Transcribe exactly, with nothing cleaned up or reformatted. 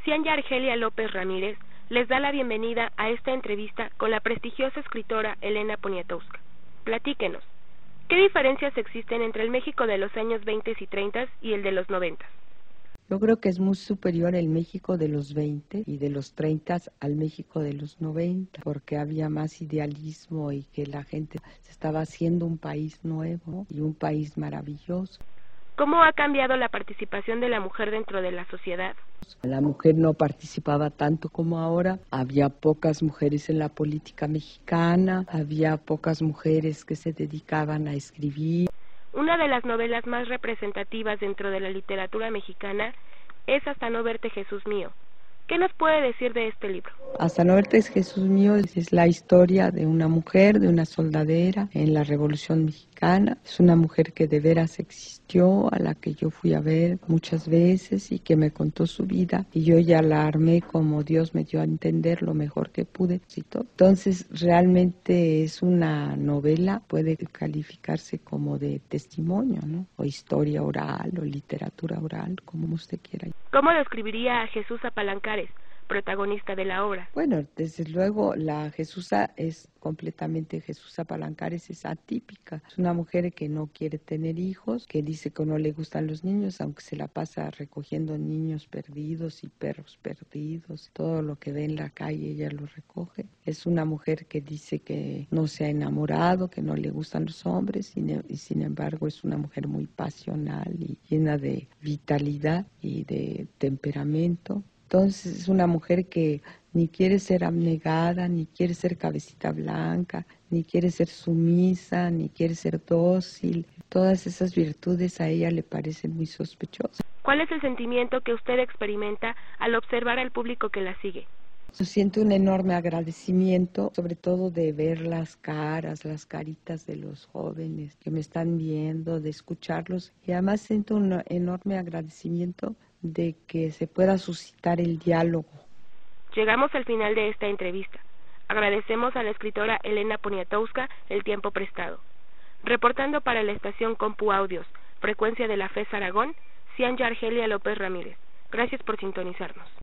Cianya Argelia López Ramírez les da la bienvenida a esta entrevista con la prestigiosa escritora Elena Poniatowska. Platíquenos, ¿qué diferencias existen entre el México de los años veinte y treinta y el de los noventa? Yo creo que es muy superior el México de los veinte y de los treinta al México de los noventa, porque había más idealismo y que la gente se estaba haciendo un país nuevo y un país maravilloso. ¿Cómo ha cambiado la participación de la mujer dentro de la sociedad? La mujer no participaba tanto como ahora, había pocas mujeres en la política mexicana, había pocas mujeres que se dedicaban a escribir. Una de las novelas más representativas dentro de la literatura mexicana es Hasta no verte, Jesús mío. ¿Qué nos puede decir de este libro? Hasta no verte, Jesús mío, es la historia de una mujer, de una soldadera en la Revolución Mexicana. Es una mujer que de veras existió, a la que yo fui a ver muchas veces y que me contó su vida. Y yo ya la armé como Dios me dio a entender lo mejor que pude. Entonces, realmente es una novela, puede calificarse como de testimonio, ¿no? O historia oral, o literatura oral, como usted quiera. ¿Cómo describiría a Jesús Apalancares, protagonista de la obra? Bueno, desde luego la Jesusa es completamente, Jesús Apalancares es atípica. Es una mujer que no quiere tener hijos, que dice que no le gustan los niños, aunque se la pasa recogiendo niños perdidos y perros perdidos. Todo lo que ve en la calle ella lo recoge. Es una mujer que dice que no se ha enamorado, que no le gustan los hombres y, y sin embargo es una mujer muy pasional y llena de vitalidad y de temperamento. Entonces es una mujer que ni quiere ser abnegada, ni quiere ser cabecita blanca, ni quiere ser sumisa, ni quiere ser dócil. Todas esas virtudes a ella le parecen muy sospechosas. ¿Cuál es el sentimiento que usted experimenta al observar al público que la sigue? Yo siento un enorme agradecimiento, sobre todo de ver las caras, las caritas de los jóvenes que me están viendo, de escucharlos. Y además siento un enorme agradecimiento de que se pueda suscitar el diálogo. Llegamos al final de esta entrevista. Agradecemos a la escritora Elena Poniatowska el tiempo prestado. Reportando para la estación Compu Audios, frecuencia de la F E S Aragón, Cianya Argelia López Ramírez. Gracias por sintonizarnos.